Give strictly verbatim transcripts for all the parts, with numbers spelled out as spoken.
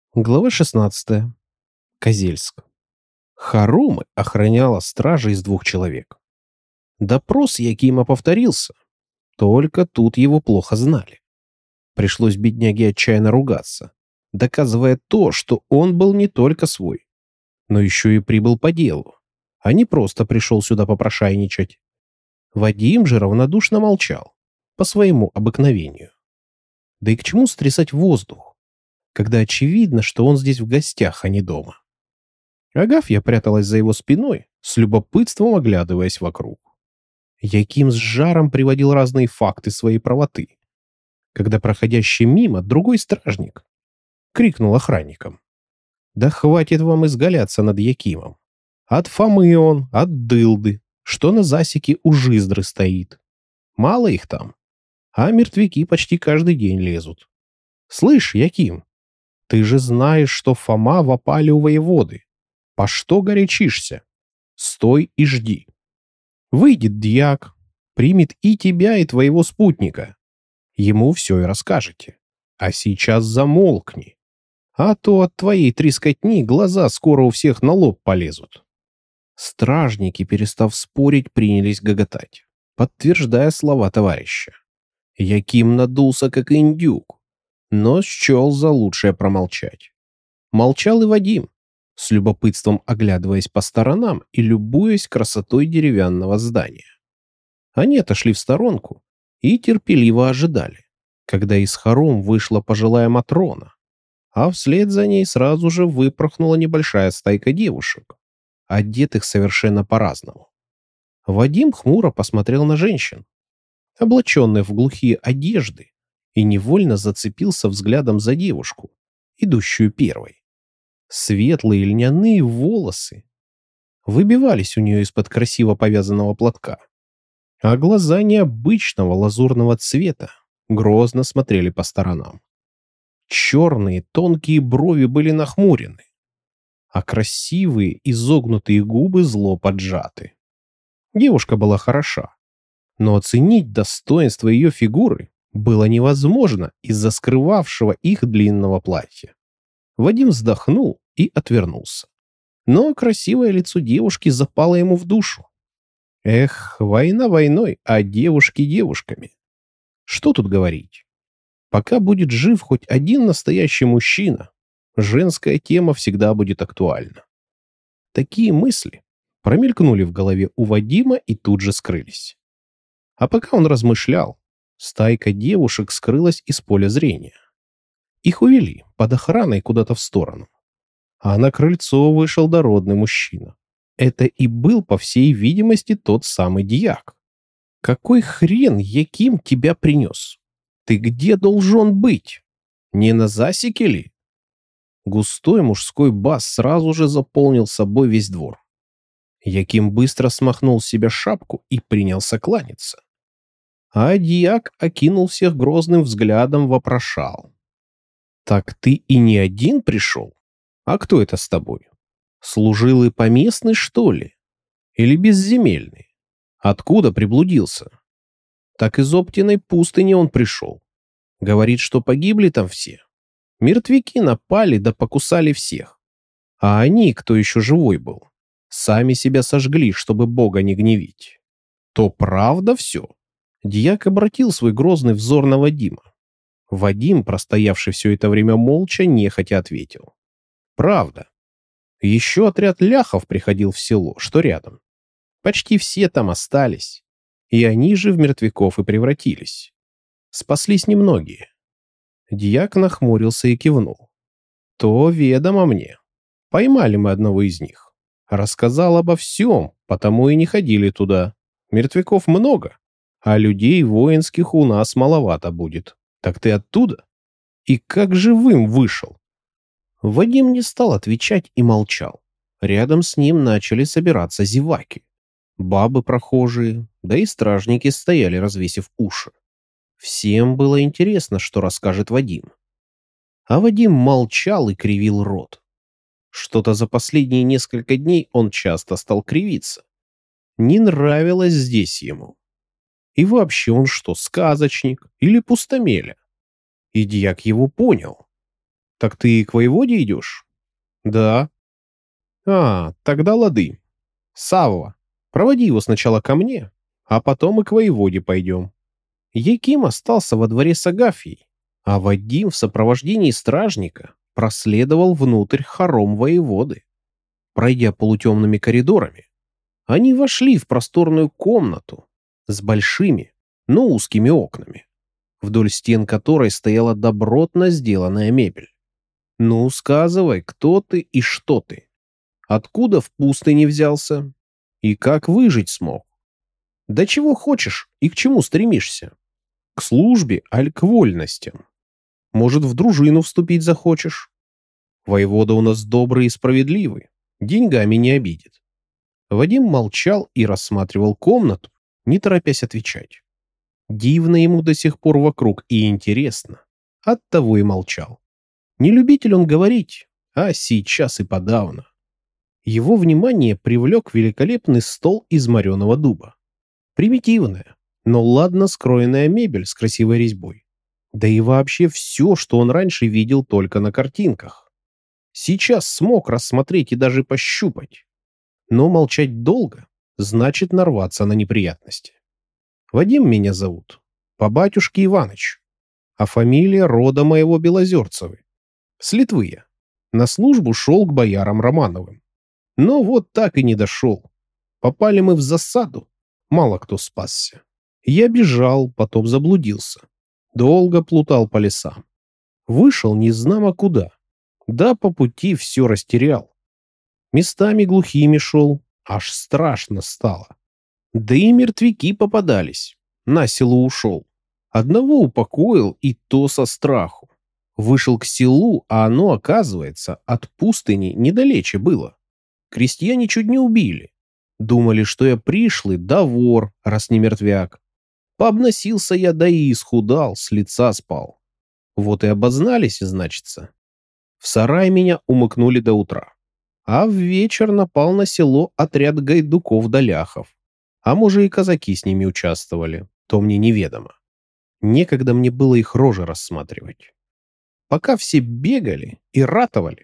Глава шестнадцатая. Козельск. Хоромы охраняла стража из двух человек. Допрос Якима повторился, только тут его плохо знали. Пришлось бедняге отчаянно ругаться, доказывая то, что он был не только свой, но еще и прибыл по делу, а не просто пришел сюда попрошайничать. Вадим же равнодушно молчал, по своему обыкновению. Да и к чему стрясать воздух, когда очевидно, что он здесь в гостях, а не дома? Агафья пряталась за его спиной, с любопытством оглядываясь вокруг. Яким с жаром приводил разные факты своей правоты, когда проходящий мимо другой стражник крикнул охранникам: «Да хватит вам изгаляться над Якимом! От Фомы он, от дылды, что на засеке у Жиздры стоит. Мало их там, а мертвяки почти каждый день лезут. Слышь, Яким, ты же знаешь, что Фома в опале у воеводы. По что горячишься? Стой и жди. Выйдет дьяк, примет и тебя, и твоего спутника. Ему все и расскажете. А сейчас замолкни, а то от твоей трескотни глаза скоро у всех на лоб полезут». Стражники, перестав спорить, принялись гоготать, подтверждая слова товарища. Яким надулся, как индюк, но счел за лучшее промолчать. Молчал и Вадим, с любопытством оглядываясь по сторонам и любуясь красотой деревянного здания. Они отошли в сторонку и терпеливо ожидали, когда из хором вышла пожилая Матрона, а вслед за ней сразу же выпорхнула небольшая стайка девушек, одетых совершенно по-разному. Вадим хмуро посмотрел на женщин, облаченных в глухие одежды, и невольно зацепился взглядом за девушку, идущую первой. Светлые льняные волосы выбивались у нее из-под красиво повязанного платка, а глаза необычного лазурного цвета грозно смотрели по сторонам. Черные тонкие брови были нахмурены, а красивые изогнутые губы зло поджаты. Девушка была хороша, но оценить достоинство ее фигуры было невозможно из-за скрывавшего их длинного платья. Вадим вздохнул и отвернулся. Но красивое лицо девушки запало ему в душу. Эх, война войной, а девушки девушками. Что тут говорить? Пока будет жив хоть один настоящий мужчина, женская тема всегда будет актуальна. Такие мысли промелькнули в голове у Вадима и тут же скрылись. А пока он размышлял, стайка девушек скрылась из поля зрения. Их увели под охраной куда-то в сторону. А на крыльцо вышел дородный мужчина. Это и был, по всей видимости, тот самый дьяк. «Какой хрен Яким тебя принес? Ты где должен быть? Не на засеке ли?» Густой мужской бас сразу же заполнил собой весь двор. Яким быстро смахнул с себя шапку и принялся кланяться. А дьяк окинул всех грозным взглядом, вопрошал: «Так ты и не один пришел? А кто это с тобой? Служилый поместный, что ли? Или безземельный? Откуда приблудился? Так из Оптиной пустыни он пришел. Говорит, что погибли там все. Мертвяки напали да покусали всех. А они, кто еще живой был, сами себя сожгли, чтобы Бога не гневить. То правда все?» Дьяк обратил свой грозный взор на Вадима. Вадим, простоявший все это время молча, нехотя ответил: «Правда. Еще отряд ляхов приходил в село, что рядом. Почти все там остались, и они же в мертвяков и превратились. Спаслись немногие». Дьяк нахмурился и кивнул. «То ведомо мне. Поймали мы одного из них. Рассказал обо всем, потому и не ходили туда. Мертвяков много, а людей воинских у нас маловато будет. Так ты оттуда? И как живым вышел?» Вадим не стал отвечать и молчал. Рядом с ним начали собираться зеваки. Бабы прохожие, да и стражники стояли, развесив уши. Всем было интересно, что расскажет Вадим. А Вадим молчал и кривил рот. Что-то за последние несколько дней он часто стал кривиться. Не нравилось здесь ему. И вообще он что, сказочник или пустомеля? И дьяк его понял. Так ты к воеводе идешь? Да. А, тогда лады. Савва, проводи его сначала ко мне, а потом и к воеводе пойдем. Яким остался во дворе с Агафьей, а Вадим в сопровождении стражника проследовал внутрь хором воеводы. Пройдя полутемными коридорами, они вошли в просторную комнату с большими, но узкими окнами, вдоль стен которой стояла добротно сделанная мебель. «Ну, сказывай, кто ты и что ты? Откуда в пустыне взялся? И как выжить смог? Да чего хочешь и к чему стремишься? К службе, аль к вольностям? Может, в дружину вступить захочешь? Воевода у нас добрый и справедливый, деньгами не обидит». Вадим молчал и рассматривал комнату, не торопясь отвечать. Дивно ему до сих пор вокруг и интересно. Оттого и молчал. Не любитель он говорить, а сейчас и подавно. Его внимание привлек великолепный стол из мореного дуба. Примитивная, но ладно скроенная мебель с красивой резьбой. Да и вообще все, что он раньше видел только на картинках. Сейчас смог рассмотреть и даже пощупать. Но молчать долго значит нарваться на неприятности. Вадим меня зовут, по батюшке Иваныч, а фамилия рода моего Белозерцевы. С Литвы я. На службу шел к боярам Романовым. Но вот так и не дошел. Попали мы в засаду, мало кто спасся. Я бежал, потом заблудился. Долго плутал по лесам. Вышел незнамо куда. Да по пути все растерял. Местами глухими шел, аж страшно стало. Да и мертвяки попадались. На село ушел. Одного упокоил, и то со страху. Вышел к селу, а оно, оказывается, от пустыни недалече было. Крестьяне чуть не убили. Думали, что я пришлый, да вор, раз не мертвяк. Пообносился я, да и исхудал, с лица спал. Вот и обознались, значится. В сарай меня умыкнули до утра. А в вечер напал на село отряд гайдуков-доляхов. А может, и казаки с ними участвовали, то мне неведомо. Некогда мне было их рожи рассматривать. Пока все бегали и ратовали,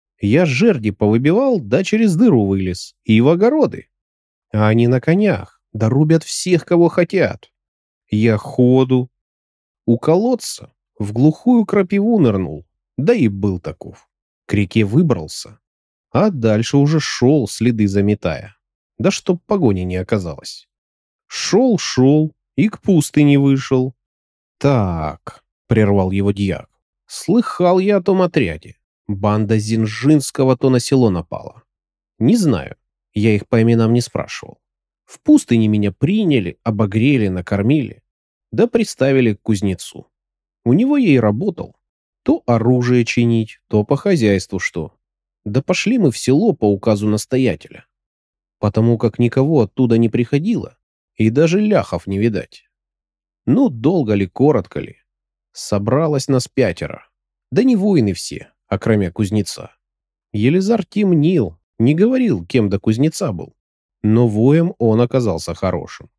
я жерди повыбивал, да через дыру вылез, и в огороды. А они на конях, да рубят всех, кого хотят. Я ходу. У колодца в глухую крапиву нырнул, да и был таков. К реке выбрался, а дальше уже шел, следы заметая. Да чтоб погони не оказалось. Шел-шел и к пустыне вышел. Так, прервал его дьяк, слыхал я о том отряде. Банда Зинжинского то на село напала. Не знаю, я их по именам не спрашивал. В пустыне меня приняли, обогрели, накормили, да приставили к кузнецу. У него я и работал. То оружие чинить, то по хозяйству что. Да пошли мы в село по указу настоятеля. Потому как никого оттуда не приходило, и даже ляхов не видать. Ну, долго ли, коротко ли. Собралось нас пятеро. Да не воины все, а кроме кузнеца. Елизар темнил, не говорил, кем до кузнеца был. Но воем он оказался хорошим.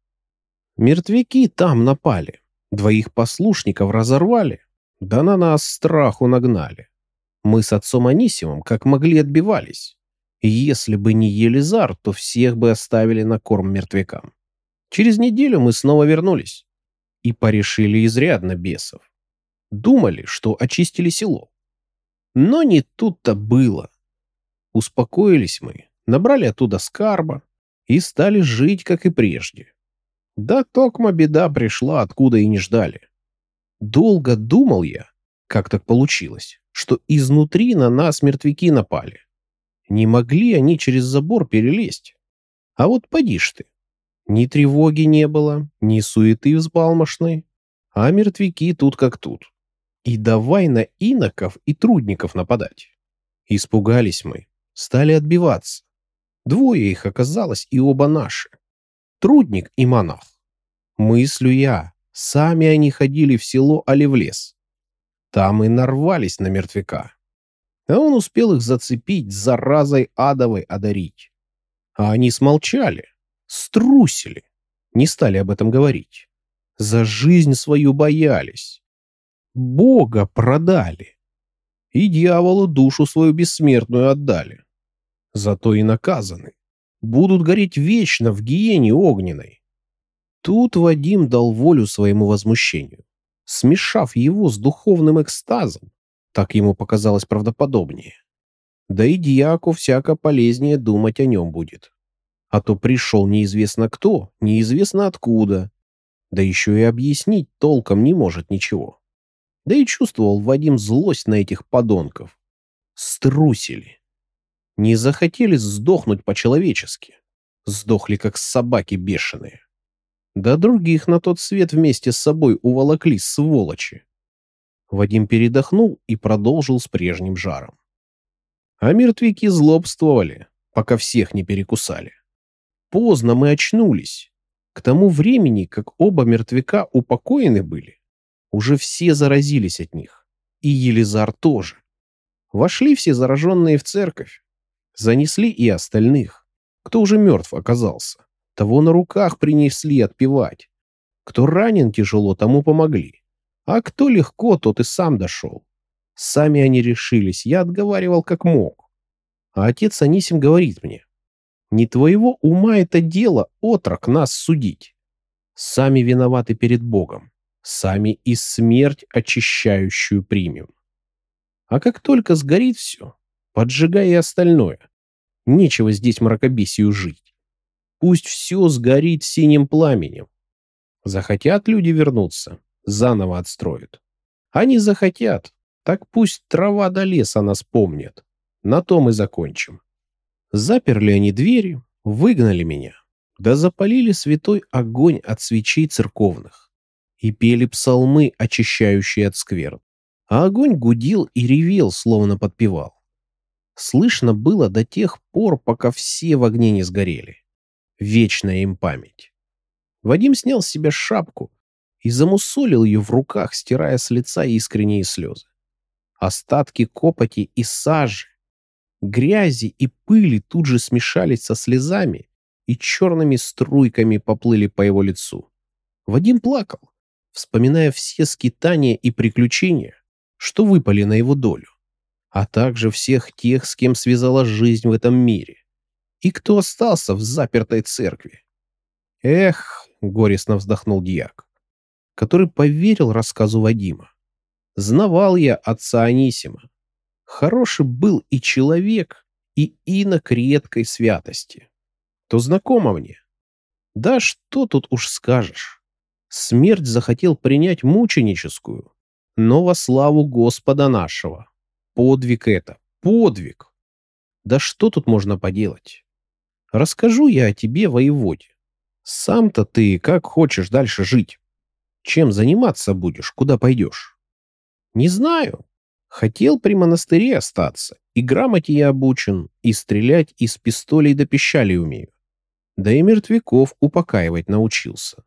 Мертвяки там напали. Двоих послушников разорвали, да на нас страху нагнали. Мы с отцом Анисимом как могли отбивались. Если бы не Елизар, то всех бы оставили на корм мертвякам. Через неделю мы снова вернулись. И порешили изрядно бесов. Думали, что очистили село. Но не тут-то было. Успокоились мы, набрали оттуда скарба и стали жить, как и прежде. Да токма беда пришла, откуда и не ждали. Долго думал я, как так получилось, что изнутри на нас мертвяки напали. Не могли они через забор перелезть. А вот поди ж ты. Ни тревоги не было, ни суеты взбалмошной, а мертвяки тут как тут. И давай на иноков и трудников нападать. Испугались мы, стали отбиваться. Двое их оказалось, и оба наши. Трудник и монах. Мыслю я, сами они ходили в село, али в лес. Там и нарвались на мертвяка. А он успел их зацепить, заразой адовой одарить. А они смолчали, струсили, не стали об этом говорить. За жизнь свою боялись. Бога продали. и дьяволу душу свою бессмертную отдали. Зато и наказаны. Будут гореть вечно в гиене огненной. Тут Вадим дал волю своему возмущению, смешав его с духовным экстазом, так ему показалось правдоподобнее. Да и дьяку всяко полезнее думать о нем будет. А то пришел неизвестно кто, неизвестно откуда, да еще и объяснить толком не может ничего. Да и чувствовал Вадим злость на этих подонков. Струсили. Не захотели сдохнуть по-человечески. Сдохли, как собаки бешеные. Да других на тот свет вместе с собой уволокли, сволочи. Вадим передохнул и продолжил с прежним жаром. А мертвяки злобствовали, пока всех не перекусали. Поздно мы очнулись. К тому времени, как оба мертвяка упокоены были, уже все заразились от них. И Елизар тоже. Вошли все зараженные в церковь. Занесли и остальных, кто уже мертв оказался. Того на руках принесли отпевать. Кто ранен тяжело, тому помогли. А кто легко, тот и сам дошел. Сами они решились, я отговаривал как мог. А отец Анисим говорит мне: не твоего ума это дело, отрок, нас судить. Сами виноваты перед Богом. Сами и смерть очищающую примем. А как только сгорит все, поджигай и остальное. Нечего здесь мракобесию жить. Пусть все сгорит синим пламенем. Захотят люди вернуться, заново отстроят. Они захотят, так пусть трава до леса нас помнят. На том и закончим. Заперли они двери, выгнали меня, да запалили святой огонь от свечей церковных и пели псалмы, очищающие от скверн. А огонь гудел и ревел, словно подпевал. Слышно было до тех пор, пока все в огне не сгорели. Вечная им память. Вадим снял с себя шапку и замусолил ее в руках, стирая с лица искренние слезы. Остатки копоти и сажи, грязи и пыли тут же смешались со слезами и черными струйками поплыли по его лицу. Вадим плакал, вспоминая все скитания и приключения, что выпали на его долю, а также всех тех, с кем связала жизнь в этом мире, и кто остался в запертой церкви. «Эх!» — горестно вздохнул дьяк, который поверил рассказу Вадима. «Знавал я отца Анисима. Хороший был и человек, и инок редкой святости. То знакомо мне. Да что тут уж скажешь. Смерть захотел принять мученическую, но во славу Господа нашего. Подвиг это, подвиг. Да что тут можно поделать? Расскажу я о тебе, воеводе. Сам-то ты как хочешь дальше жить? Чем заниматься будешь, куда пойдешь? Не знаю. Хотел при монастыре остаться, и грамоте я обучен, и стрелять из пистолей до пищалей умею. Да и мертвяков упокаивать научился.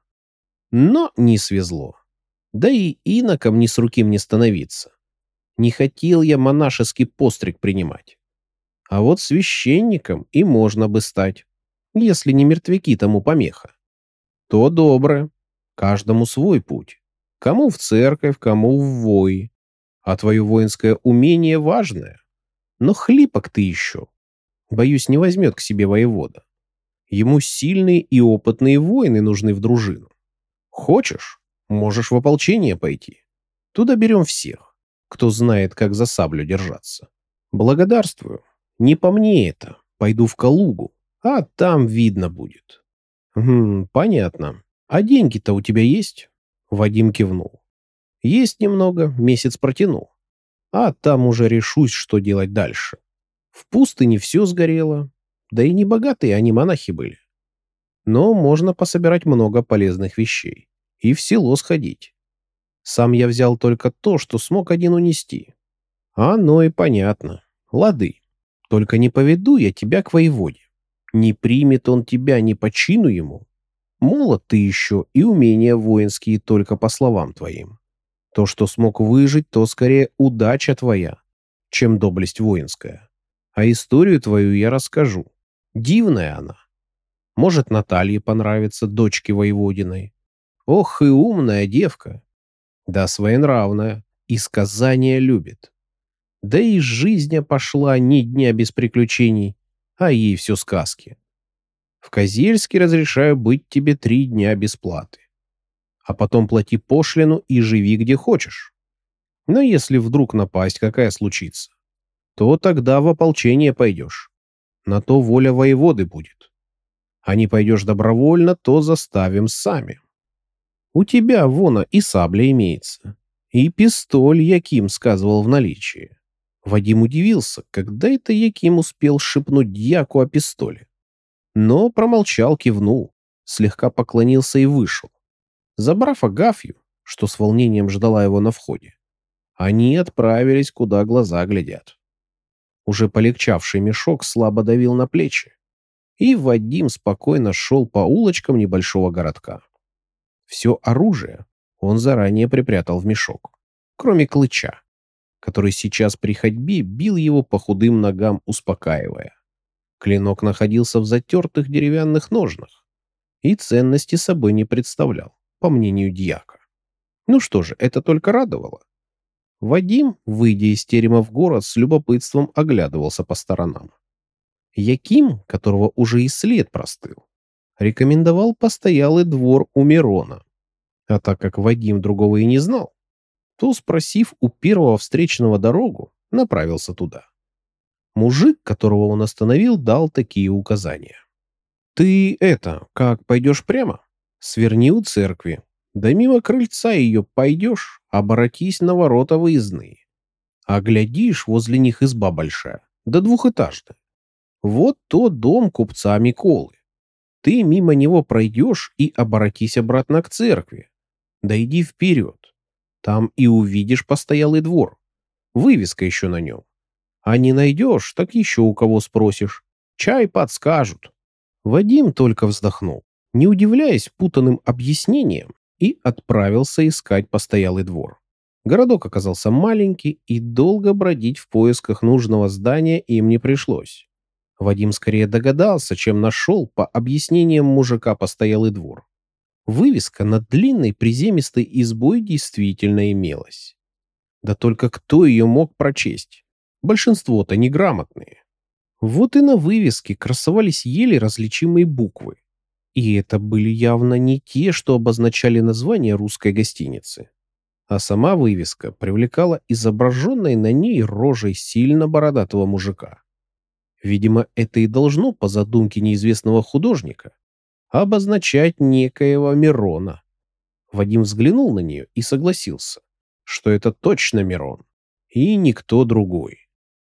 Но не свезло. Да и иноком ни с руки мне становиться. Не хотел я монашеский постриг принимать. А вот священником и можно бы стать, если не мертвяки тому помеха. То добро. Каждому свой путь. Кому в церковь, кому в вои. А твое воинское умение важное. Но хлипок ты еще. Боюсь, не возьмет к себе воевода. Ему сильные и опытные воины нужны в дружину. Хочешь, можешь в ополчение пойти. Туда берем всех, кто знает, как за саблю держаться. Благодарствую. Не по мне это. Пойду в Калугу, а там видно будет. Хм, понятно. А деньги-то у тебя есть? Вадим кивнул. Есть немного, месяц протяну. А там уже решусь, что делать дальше. В пустыне все сгорело. Да и не богатые они монахи были. Но можно пособирать много полезных вещей. И в село сходить. Сам я взял только то, что смог один унести. Оно и понятно. Лады. Только не поведу я тебя к воеводе. Не примет он тебя ни по чину ему. Молод ты еще, и умения воинские только по словам твоим. То, что смог выжить, то скорее удача твоя, чем доблесть воинская. А историю твою я расскажу. Дивная она. Может, Наталье понравится, дочке воеводиной. Ох и умная девка. Да своенравная, и сказания любит. Да и жизнь пошла ни дня без приключений, а ей все сказки. В Козельске разрешаю быть тебе три дня без платы. А потом плати пошлину и живи где хочешь. Но если вдруг напасть какая случится, то тогда в ополчение пойдешь. На то воля воеводы будет. А не пойдешь добровольно, то заставим сами. У тебя, вон, и сабля имеется. И пистоль Яким сказывал в наличии. Вадим удивился, когда это Яким успел шепнуть дьяку о пистоле. Но промолчал, кивнул, слегка поклонился и вышел. Забрав Агафью, что с волнением ждала его на входе, они отправились, куда глаза глядят. Уже полегчавший мешок слабо давил на плечи, и Вадим спокойно шел по улочкам небольшого городка. Все оружие он заранее припрятал в мешок, кроме клыча, который сейчас при ходьбе бил его по худым ногам, успокаивая. Клинок находился в затертых деревянных ножнах и ценности собой не представлял, по мнению дьяка. Ну что же, это только радовало. Вадим, выйдя из терема в город, с любопытством оглядывался по сторонам. Яким, которого уже и след простыл, рекомендовал постоялый двор у Мирона. А так как Вадим другого и не знал, то, спросив у первого встречного дорогу, направился туда. Мужик, которого он остановил, дал такие указания. «Ты это, как пойдешь прямо? Сверни у церкви, да мимо крыльца ее пойдешь, оборотись на ворота выездные. А глядишь, возле них изба большая, да двухэтажная. Вот то дом купца Миколы. Ты мимо него пройдешь и оборотись обратно к церкви. Да иди вперед. Там и увидишь постоялый двор. Вывеска еще на нем. А не найдешь, так еще у кого спросишь. Чай подскажут». Вадим только вздохнул, не удивляясь путанным объяснениям, и отправился искать постоялый двор. Городок оказался маленький, и долго бродить в поисках нужного здания им не пришлось. Вадим скорее догадался, чем нашел по объяснениям мужика постоялый двор. Вывеска над длинной приземистой избой действительно имелась. Да только кто ее мог прочесть? Большинство-то неграмотные. Вот и на вывеске красовались еле различимые буквы. И это были явно не те, что обозначали название русской гостиницы. А сама вывеска привлекала изображенной на ней рожей сильно бородатого мужика. Видимо, это и должно, по задумке неизвестного художника, обозначать некоего Мирона. Вадим взглянул на нее и согласился, что это точно Мирон, и никто другой.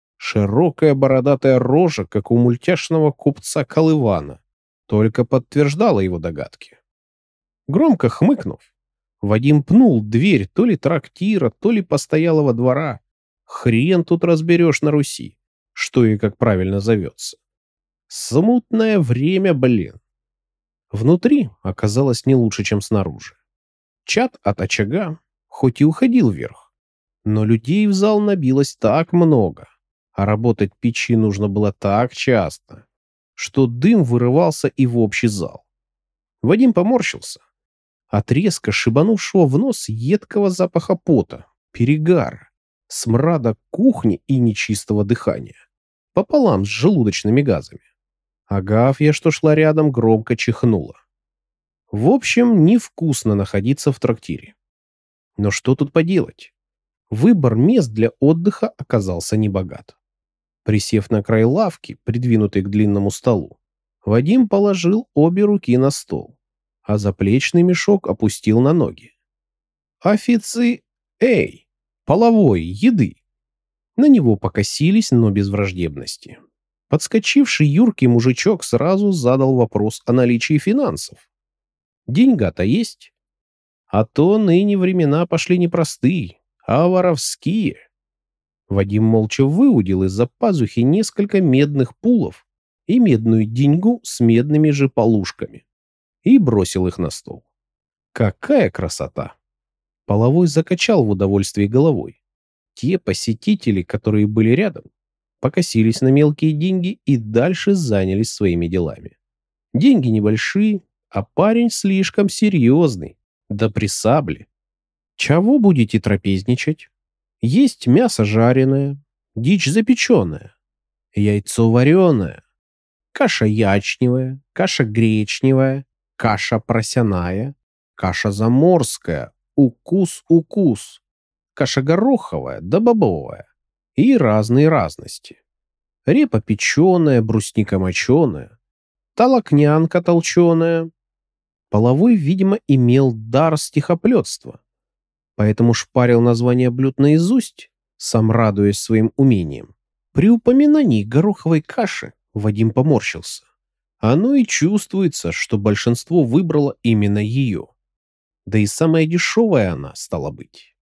Широкая бородатая рожа, как у мультяшного купца Колывана, только подтверждала его догадки. Громко хмыкнув, Вадим пнул дверь то ли трактира, то ли постоялого двора. Хрен тут разберешь на Руси, что и как правильно зовется. Смутное время, блин. Внутри оказалось не лучше, чем снаружи. Чад от очага хоть и уходил вверх, но людей в зал набилось так много, а работать печи нужно было так часто, что дым вырывался и в общий зал. Вадим поморщился от резко шибанувшего в нос едкого запаха пота, перегара, смрада кухни и нечистого дыхания, пополам с желудочными газами. Агафья, что шла рядом, громко чихнула. В общем, невкусно находиться в трактире. Но что тут поделать? Выбор мест для отдыха оказался небогат. Присев на край лавки, придвинутой к длинному столу, Вадим положил обе руки на стол, а заплечный мешок опустил на ноги. «Офици... Эй! Половой! Еды!» На него покосились, но без враждебности. Подскочивший юркий мужичок сразу задал вопрос о наличии финансов. Деньга-то есть? А то ныне времена пошли не простые, а воровские. Вадим молча выудил из-за пазухи несколько медных пулов и медную деньгу с медными же полушками и бросил их на стол. Какая красота! Половой закачал в удовольствии головой. Те посетители, которые были рядом, покосились на мелкие деньги и дальше занялись своими делами. Деньги небольшие, а парень слишком серьезный, да при сабле. Чего будете трапезничать? Есть мясо жареное, дичь запеченная, яйцо вареное, каша ячневая, каша гречневая, каша просяная, каша заморская, укус-укус, каша гороховая да бобовая и разные разности. Репа печеная, брусника моченая, толокнянка толченая. Половой, видимо, имел дар стихоплетства, поэтому шпарил название блюд наизусть, сам радуясь своим умением. При упоминании гороховой каши Вадим поморщился. Оно и чувствуется, что большинство выбрало именно ее. Да и самая дешевая она, стала быть.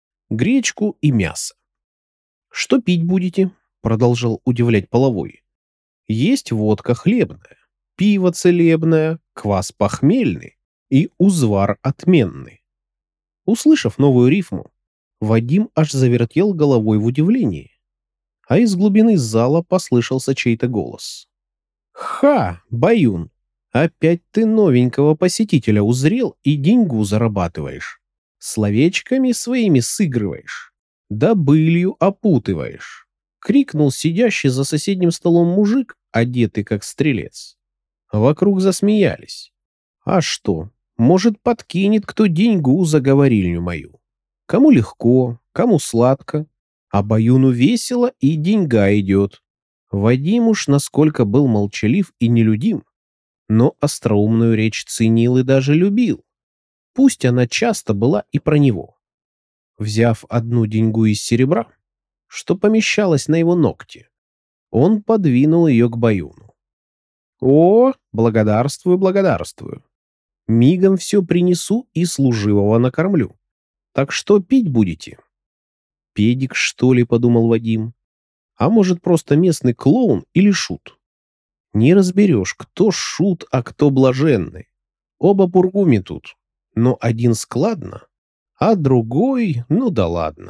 Гречку и мясо. «Что пить будете?» — продолжал удивлять Половой. «Есть водка хлебная, пиво целебное, квас похмельный и узвар отменный». Услышав новую рифму, Вадим аж завертел головой в удивлении, а из глубины зала послышался чей-то голос. «Ха, Баюн, опять ты новенького посетителя узрел и деньгу зарабатываешь, словечками своими сыгрываешь, да былью опутываешь», — крикнул сидящий за соседним столом мужик, одетый как стрелец. Вокруг засмеялись. «А что, может, подкинет кто деньгу за говорильню мою? Кому легко, кому сладко, а Баюну весело и деньга идет». Вадим уж насколько был молчалив и нелюдим, но остроумную речь ценил и даже любил. Пусть она часто была и про него. Взяв одну деньгу из серебра, что помещалось на его ногте, он подвинул ее к Баюну. «О, благодарствую, благодарствую. Мигом все принесу и служивого накормлю. Так что пить будете?» «Педик, что ли?» — подумал Вадим. «А может, просто местный клоун или шут?» Не разберешь, кто шут, а кто блаженный. Оба пургуми тут, но один складно, а другой, ну да ладно.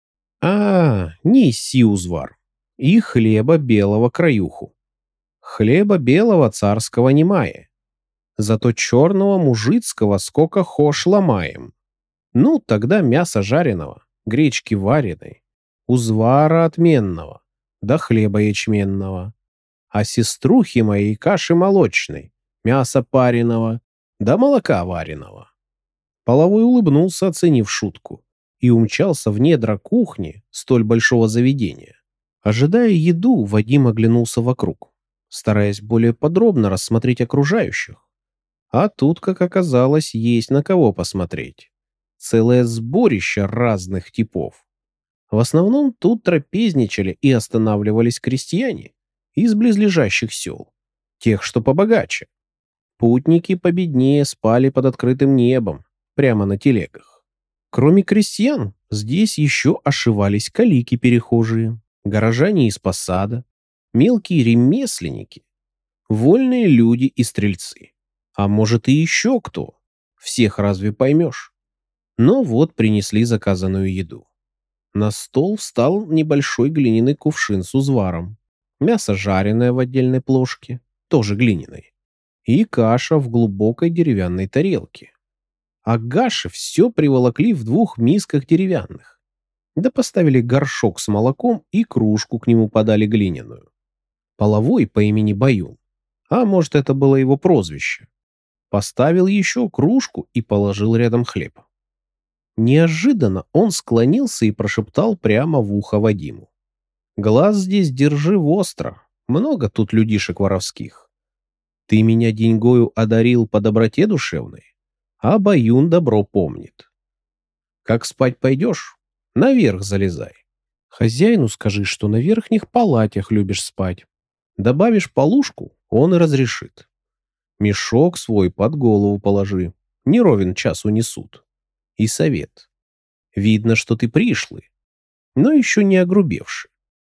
А, неси узвар. И хлеба белого краюху. Хлеба белого царского немає. Зато черного мужицкого сколько хошь ломаем. Ну, тогда мясо жареного, гречки вареной, узвара отменного, да хлеба ячменного. А сеструхи моей каши молочной, мяса пареного, да молока вареного. Половой улыбнулся, оценив шутку, и умчался в недра кухни столь большого заведения. Ожидая еду, Вадим оглянулся вокруг, стараясь более подробно рассмотреть окружающих. А тут, как оказалось, есть на кого посмотреть. Целое сборище разных типов. В основном тут трапезничали и останавливались крестьяне из близлежащих сел, тех, что побогаче. Путники победнее спали под открытым небом, прямо на телегах. Кроме крестьян, здесь еще ошивались калики-перехожие, горожане из посада, мелкие ремесленники, вольные люди и стрельцы. А может и еще кто, всех разве поймешь? Но вот принесли заказанную еду. На стол встал небольшой глиняный кувшин с узваром, мясо жареное в отдельной плошке, тоже глиняной, и каша в глубокой деревянной тарелке. А Гаше все приволокли в двух мисках деревянных. Да поставили горшок с молоком и кружку к нему подали глиняную. Половой по имени Баюн, а может, это было его прозвище, поставил еще кружку и положил рядом хлеб. Неожиданно он склонился и прошептал прямо в ухо Вадиму. «Глаз здесь держи востро, много тут людишек воровских. Ты меня деньгою одарил по доброте душевной, а Баюн добро помнит. Как спать пойдешь, наверх залезай. Хозяину скажи, что на верхних палатях любишь спать. Добавишь полушку, он и разрешит. Мешок свой под голову положи, не ровен час унесут. И совет. Видно, что ты пришлый, но еще не огрубевший.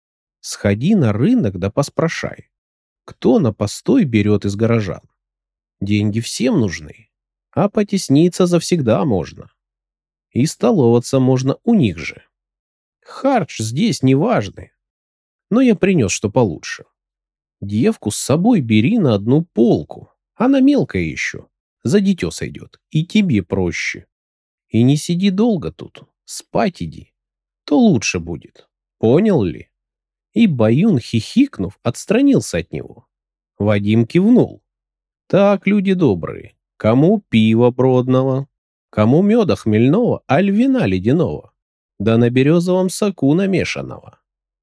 Сходи на рынок да поспрашай, кто на постой берет из горожан. Деньги всем нужны, а потесниться завсегда можно. И столоваться можно у них же. Хардж здесь не важный, но я принес что получше. Девку с собой бери на одну полку, она мелкая еще, за дитё сойдет, и тебе проще. И не сиди долго тут, спать иди, то лучше будет. Понял ли?» И Баюн, хихикнув, отстранился от него. Вадим кивнул. Так, люди добрые, кому пива бродного, кому меда хмельного, аль вина ледяного, да на березовом соку намешанного.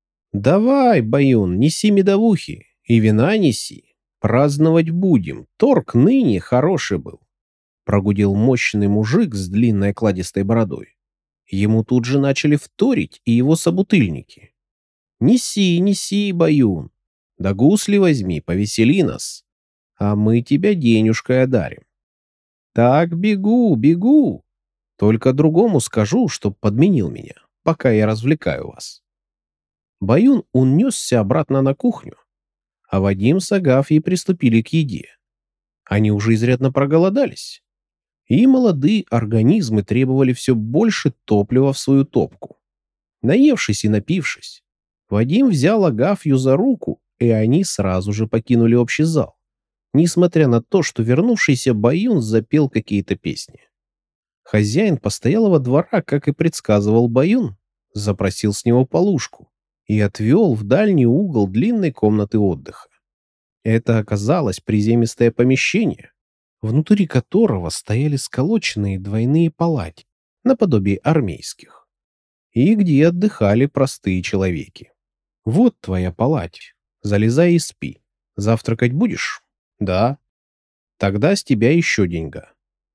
Давай, Баюн, неси медовухи и вина неси. Праздновать будем, торг ныне хороший был. Прогудел мощный мужик с длинной окладистой бородой. Ему тут же начали вторить и его собутыльники. Неси, неси, Баюн, да гусли возьми, повесели нас, а мы тебя денежкой одарим. Так, бегу, бегу. Только другому скажу, чтоб подменил меня, пока я развлекаю вас. Баюн унесся обратно на кухню, а Вадим с Агафьей приступили к еде. Они уже изрядно проголодались, и молодые организмы требовали все больше топлива в свою топку. Наевшись и напившись, Вадим взял Агафью за руку, и они сразу же покинули общий зал, несмотря на то, что вернувшийся Баюн запел какие-то песни. Хозяин постоялого двора, как и предсказывал Баюн, запросил с него полушку и отвел в дальний угол длинной комнаты отдыха. Это оказалось приземистое помещение, внутри которого стояли сколоченные двойные палати, наподобие армейских, и где отдыхали простые человеки. Вот твоя палать, залезай и спи. Завтракать будешь? Да. Тогда с тебя еще деньга.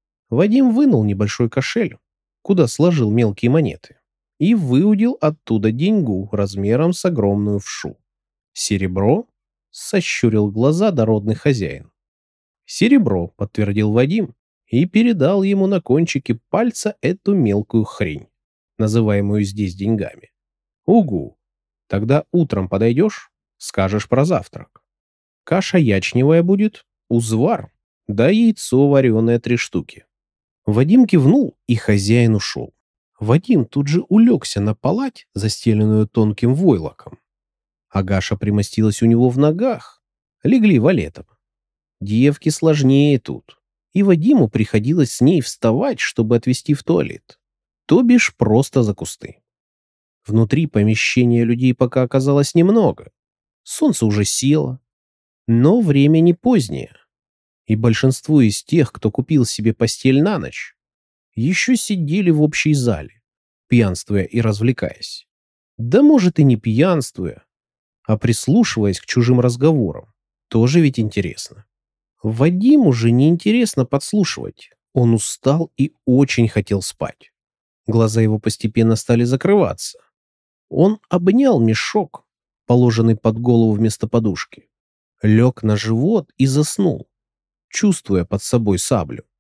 Вадим вынул небольшой кошель, куда сложил мелкие монеты, и выудил оттуда деньгу размером с огромную вшу. Серебро? Сощурил глаза дородный хозяин. Серебро, подтвердил Вадим, и передал ему на кончике пальца эту мелкую хрень, называемую здесь деньгами. Угу. Тогда утром подойдешь, скажешь про завтрак. Каша ячневая будет, узвар, да яйцо вареное три штуки. Вадим кивнул, и хозяин ушел. Вадим тут же улегся на палать, застеленную тонким войлоком. Агаша примостилась у него в ногах, легли валетом. Девке сложнее тут, и Вадиму приходилось с ней вставать, чтобы отвезти в туалет, то бишь просто за кусты. Внутри помещения людей пока оказалось немного. Солнце уже село, но время не позднее, и большинство из тех, кто купил себе постель на ночь, еще сидели в общей зале, пьянствуя и развлекаясь. Да может и не пьянствуя, а прислушиваясь к чужим разговорам. Тоже ведь интересно. Вадиму же неинтересно подслушивать. Он устал и очень хотел спать. Глаза его постепенно стали закрываться. Он обнял мешок, положенный под голову вместо подушки, лег на живот и заснул, чувствуя под собой саблю.